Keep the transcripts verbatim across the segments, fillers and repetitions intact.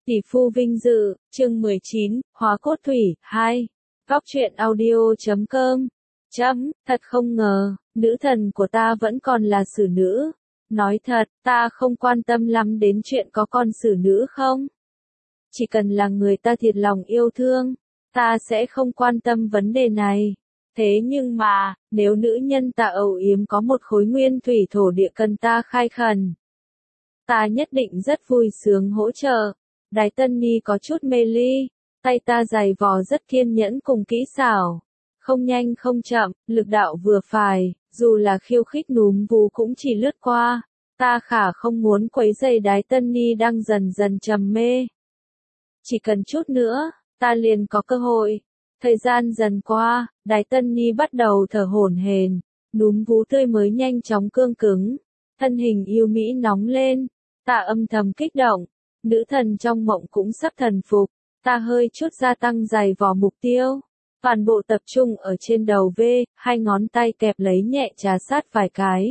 Tỷ phu vinh dự, chương mười chín, hóa cốt thủy, hai. Góc truyện audio chấm com. Chấm, thật không ngờ, nữ thần của ta vẫn còn là xử nữ. Nói thật, ta không quan tâm lắm đến chuyện có con xử nữ không. Chỉ cần là người ta thiệt lòng yêu thương, ta sẽ không quan tâm vấn đề này. Thế nhưng mà, nếu nữ nhân ta âu yếm có một khối nguyên thủy thổ địa cần ta khai khẩn, ta nhất định rất vui sướng hỗ trợ. Đái Tân Ni có chút mê ly, tay ta giày vò rất kiên nhẫn cùng kỹ xảo. Không nhanh không chậm, lực đạo vừa phải, dù là khiêu khích núm vú cũng chỉ lướt qua. Ta khả không muốn quấy rầy Đái Tân Ni đang dần dần trầm mê. Chỉ cần chút nữa, ta liền có cơ hội. Thời gian dần qua, Đái Tân Ni bắt đầu thở hổn hển, núm vú tươi mới nhanh chóng cương cứng, thân hình yêu mỹ nóng lên. Ta âm thầm kích động, nữ thần trong mộng cũng sắp thần phục. Ta hơi chút gia tăng giày vò mục tiêu, toàn bộ tập trung ở trên đầu V, hai ngón tay kẹp lấy nhẹ trà sát vài cái.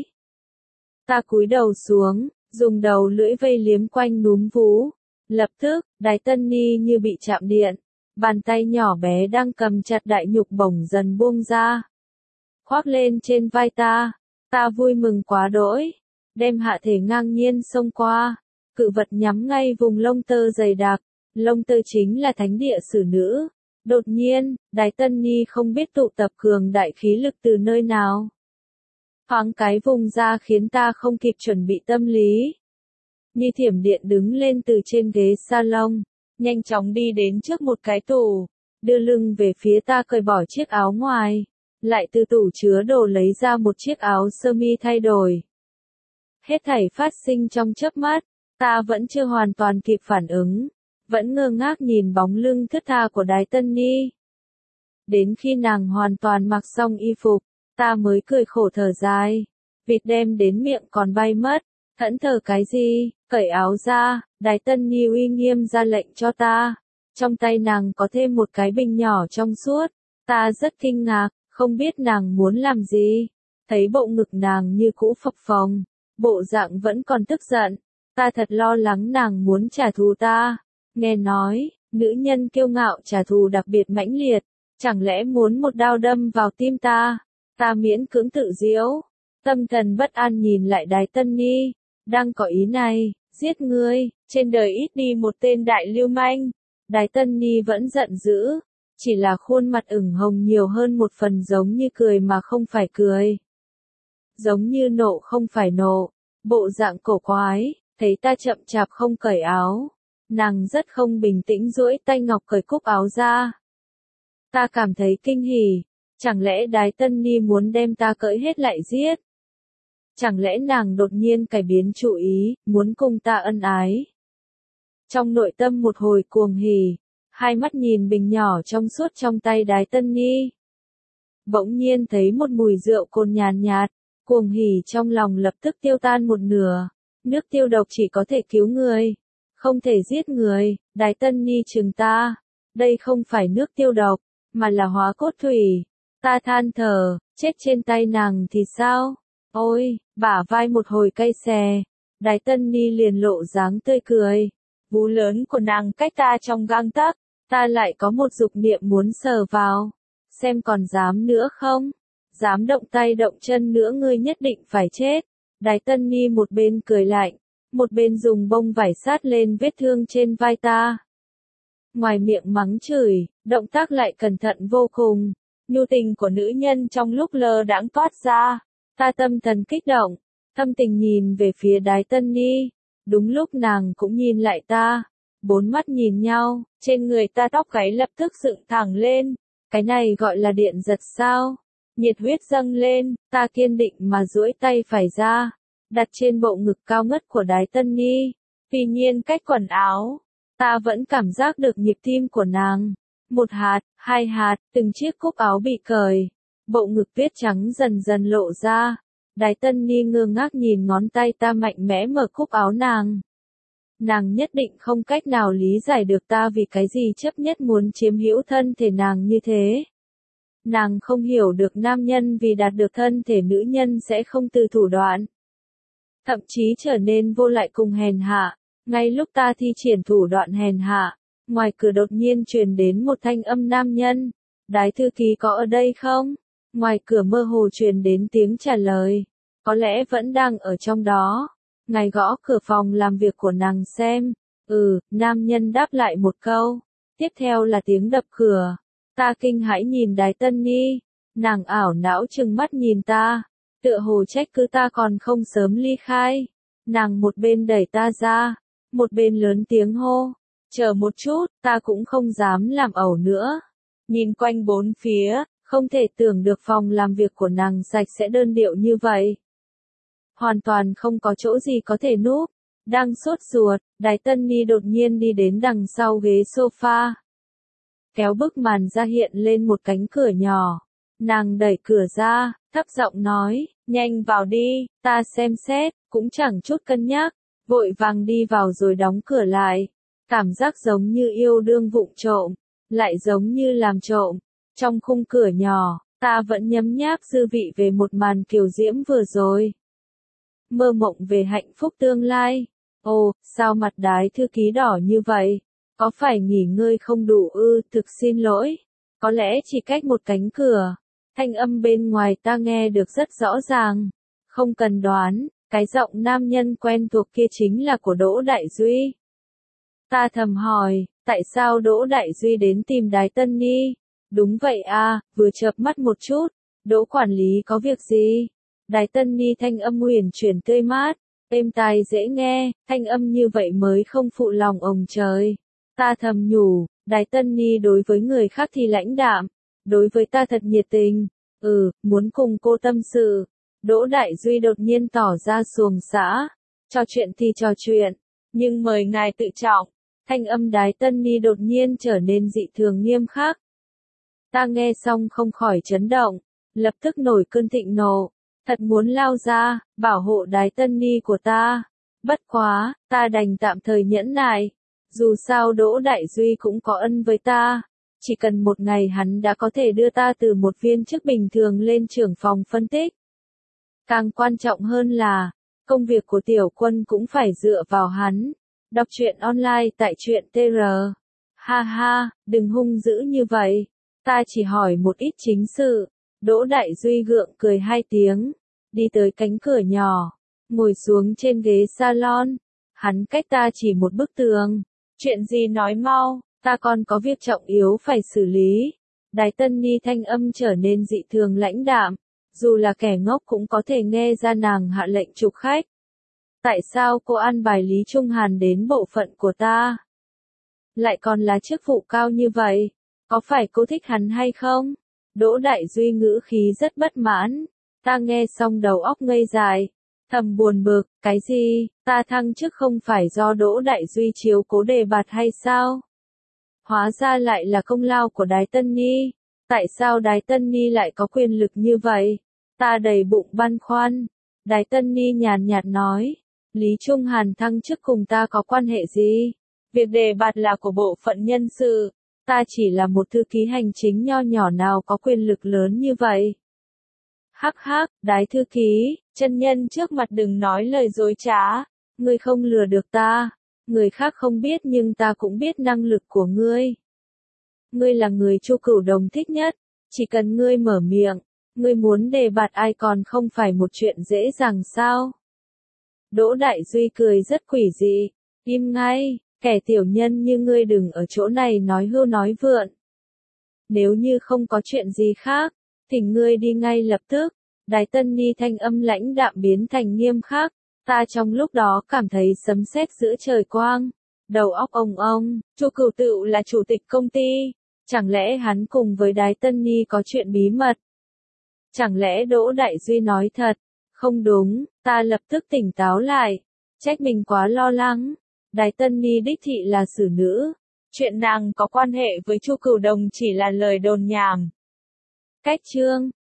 Ta cúi đầu xuống, dùng đầu lưỡi vây liếm quanh núm vú. Lập tức, Đái Tân Ni như bị chạm điện, bàn tay nhỏ bé đang cầm chặt đại nhục bổng dần buông ra, khoác lên trên vai ta. Ta vui mừng quá đỗi, đem hạ thể ngang nhiên xông qua, cự vật nhắm ngay vùng lông tơ dày đặc. Lông tơ chính là thánh địa xử nữ. Đột nhiên, Đái Tân Ni không biết tụ tập cường đại khí lực từ nơi nào, thoáng cái vùng ra khiến ta không kịp chuẩn bị tâm lý. Như thiểm điện đứng lên từ trên ghế salon, nhanh chóng đi đến trước một cái tủ, đưa lưng về phía ta cởi bỏ chiếc áo ngoài, lại từ tủ chứa đồ lấy ra một chiếc áo sơ mi thay đổi. Hết thảy phát sinh trong chớp mắt, ta vẫn chưa hoàn toàn kịp phản ứng, vẫn ngơ ngác nhìn bóng lưng thướt tha của Đái Tân Ni. Đến khi nàng hoàn toàn mặc xong y phục, ta mới cười khổ thở dài, vịt đem đến miệng còn bay mất. Thẫn thờ cái gì, cởi áo ra. Đái Tân Ni uy nghiêm ra lệnh cho ta. Trong tay nàng có thêm một cái bình nhỏ trong suốt. Ta rất kinh ngạc, không biết nàng muốn làm gì. Thấy bộ ngực nàng như cũ phập phồng, bộ dạng vẫn còn tức giận. Ta thật lo lắng nàng muốn trả thù ta. Nghe nói, nữ nhân kiêu ngạo trả thù đặc biệt mãnh liệt. Chẳng lẽ muốn một đao đâm vào tim ta? Ta miễn cưỡng tự giễu, tâm thần bất an nhìn lại Đái Tân Ni. Đang có ý này, giết ngươi, trên đời ít đi một tên đại lưu manh. Đái Tân Ni vẫn giận dữ, chỉ là khuôn mặt ửng hồng nhiều hơn một phần giống như cười mà không phải cười. Giống như nộ không phải nộ, bộ dạng cổ quái, thấy ta chậm chạp không cởi áo. Nàng rất không bình tĩnh duỗi tay ngọc cởi cúc áo ra. Ta cảm thấy kinh hỉ, chẳng lẽ Đái Tân Ni muốn đem ta cởi hết lại giết? Chẳng lẽ nàng đột nhiên cải biến chủ ý, muốn cùng ta ân ái? Trong nội tâm một hồi cuồng hỉ, hai mắt nhìn bình nhỏ trong suốt trong tay Đái Tân Ni. Bỗng nhiên thấy một mùi rượu cồn nhàn nhạt, cuồng hỉ trong lòng lập tức tiêu tan một nửa. Nước tiêu độc chỉ có thể cứu người, không thể giết người. Đái Tân Ni trừng ta, đây không phải nước tiêu độc, mà là hóa cốt thủy. Ta than thở, chết trên tay nàng thì sao? Ôi, bả vai một hồi cay xè. Đái Tân Ni liền lộ dáng tươi cười. Vú lớn của nàng cách ta trong gang tấc, ta lại có một dục niệm muốn sờ vào. Xem còn dám nữa không? Dám động tay động chân nữa ngươi nhất định phải chết. Đái Tân Ni một bên cười lạnh, một bên dùng bông vải sát lên vết thương trên vai ta. Ngoài miệng mắng chửi, động tác lại cẩn thận vô cùng. Nhu tình của nữ nhân trong lúc lơ đãng toát ra. Ta tâm thần kích động, thâm tình nhìn về phía Đái Tân Ni. Đúng lúc nàng cũng nhìn lại ta. Bốn mắt nhìn nhau, trên người ta tóc gáy lập tức dựng thẳng lên. Cái này gọi là điện giật sao? Nhiệt huyết dâng lên, ta kiên định mà duỗi tay phải ra, đặt trên bộ ngực cao ngất của Đái Tân Ni. Tuy nhiên cách quần áo, ta vẫn cảm giác được nhịp tim của nàng. Một hạt, hai hạt, từng chiếc cúc áo bị cởi. Bộ ngực tuyết trắng dần dần lộ ra. Đái Tân Ni ngơ ngác nhìn ngón tay ta mạnh mẽ mở cúc áo nàng. Nàng nhất định không cách nào lý giải được ta vì cái gì chấp nhất muốn chiếm hữu thân thể nàng như thế. Nàng không hiểu được nam nhân vì đạt được thân thể nữ nhân sẽ không từ thủ đoạn. Thậm chí trở nên vô lại cùng hèn hạ. Ngay lúc ta thi triển thủ đoạn hèn hạ, ngoài cửa đột nhiên truyền đến một thanh âm nam nhân. Đái thư ký có ở đây không? Ngoài cửa mơ hồ truyền đến tiếng trả lời. Có lẽ vẫn đang ở trong đó. Ngài gõ cửa phòng làm việc của nàng xem. Ừ, nam nhân đáp lại một câu. Tiếp theo là tiếng đập cửa. Ta kinh hãi nhìn Đái Tân Ni. Nàng ảo não trừng mắt nhìn ta. Tựa hồ trách cứ ta còn không sớm ly khai. Nàng một bên đẩy ta ra. Một bên lớn tiếng hô. Chờ một chút, ta cũng không dám làm ẩu nữa. Nhìn quanh bốn phía, không thể tưởng được phòng làm việc của nàng sạch sẽ đơn điệu như vậy. Hoàn toàn không có chỗ gì có thể núp. Đang sốt ruột, Đái Tân Ni đột nhiên đi đến đằng sau ghế sofa. Kéo bức màn ra hiện lên một cánh cửa nhỏ. Nàng đẩy cửa ra, thấp giọng nói, nhanh vào đi, ta xem xét, cũng chẳng chút cân nhắc, vội vàng đi vào rồi đóng cửa lại. Cảm giác giống như yêu đương vụng trộm, lại giống như làm trộm. Trong khung cửa nhỏ, ta vẫn nhấm nháp dư vị về một màn kiều diễm vừa rồi. Mơ mộng về hạnh phúc tương lai. Ồ, sao mặt Đái thư ký đỏ như vậy? Có phải nghỉ ngơi không đủ ư? Thực xin lỗi. Có lẽ chỉ cách một cánh cửa. Thanh âm bên ngoài ta nghe được rất rõ ràng. Không cần đoán, cái giọng nam nhân quen thuộc kia chính là của Đỗ Đại Duy. Ta thầm hỏi, tại sao Đỗ Đại Duy đến tìm Đái Tân Ni? Đúng vậy à, vừa chợp mắt một chút. Đỗ quản lý có việc gì? Đái Tân Ni thanh âm huyền chuyển tươi mát, êm tai dễ nghe, thanh âm như vậy mới không phụ lòng ông trời. Ta thầm nhủ, Đái Tân Ni đối với người khác thì lãnh đạm, đối với ta thật nhiệt tình. Ừ, muốn cùng cô tâm sự. Đỗ Đại Duy đột nhiên tỏ ra xuồng xã. Trò chuyện thì trò chuyện, nhưng mời ngài tự trọng. Thanh âm Đái Tân Ni đột nhiên trở nên dị thường nghiêm khắc. Ta nghe xong không khỏi chấn động, lập tức nổi cơn thịnh nộ. Thật muốn lao ra, bảo hộ Đái Tân Ni của ta. Bất quá, ta đành tạm thời nhẫn nại. Dù sao Đỗ Đại Duy cũng có ân với ta. Chỉ cần một ngày hắn đã có thể đưa ta từ một viên chức bình thường lên trưởng phòng phân tích. Càng quan trọng hơn là, công việc của tiểu quân cũng phải dựa vào hắn. Đọc truyện online tại truyện tê rờ. Ha ha, đừng hung dữ như vậy. Ta chỉ hỏi một ít chính sự. Đỗ Đại Duy gượng cười hai tiếng. Đi tới cánh cửa nhỏ. Ngồi xuống trên ghế salon. Hắn cách ta chỉ một bức tường. Chuyện gì nói mau, ta còn có việc trọng yếu phải xử lý. Đái Tân Ni thanh âm trở nên dị thường lãnh đạm. Dù là kẻ ngốc cũng có thể nghe ra nàng hạ lệnh trục khách. Tại sao cô an bài Lý Trung Hàn đến bộ phận của ta? Lại còn là chức vụ cao như vậy? Có phải cô thích hắn hay không? Đỗ Đại Duy ngữ khí rất bất mãn. Ta nghe xong đầu óc ngây dại. Thầm buồn bực, cái gì? Ta thăng chức không phải do Đỗ Đại Duy chiếu cố đề bạt hay sao? Hóa ra lại là công lao của Đái Tân Ni. Tại sao Đái Tân Ni lại có quyền lực như vậy? Ta đầy bụng băn khoăn. Đái Tân Ni nhàn nhạt nói. Lý Trung Hàn thăng chức cùng ta có quan hệ gì? Việc đề bạt là của bộ phận nhân sự. Ta chỉ là một thư ký hành chính nho nhỏ nào có quyền lực lớn như vậy. Hắc hắc, Đái thư ký, chân nhân trước mặt đừng nói lời dối trá. Ngươi không lừa được ta. Người khác không biết nhưng ta cũng biết năng lực của ngươi. Ngươi là người Chu Cửu Đồng thích nhất. Chỉ cần ngươi mở miệng, ngươi muốn đề bạt ai còn không phải một chuyện dễ dàng sao? Đỗ Đại Duy cười rất quỷ dị. Im ngay, kẻ tiểu nhân như ngươi đừng ở chỗ này nói hưu nói vượn. Nếu như không có chuyện gì khác, thỉnh ngươi đi ngay lập tức. Đái Tân Ni thanh âm lãnh đạm biến thành nghiêm khắc. Ta trong lúc đó cảm thấy sấm sét giữa trời quang. Đầu óc ông ông, Chu Cửu Tựu là chủ tịch công ty. Chẳng lẽ hắn cùng với Đái Tân Ni có chuyện bí mật? Chẳng lẽ Đỗ Đại Duy nói thật? Không đúng, ta lập tức tỉnh táo lại. Trách mình quá lo lắng. Đái Tân Ni đích thị là xử nữ. Chuyện nàng có quan hệ với Chu Cửu Đồng chỉ là lời đồn nhảm. Cách chương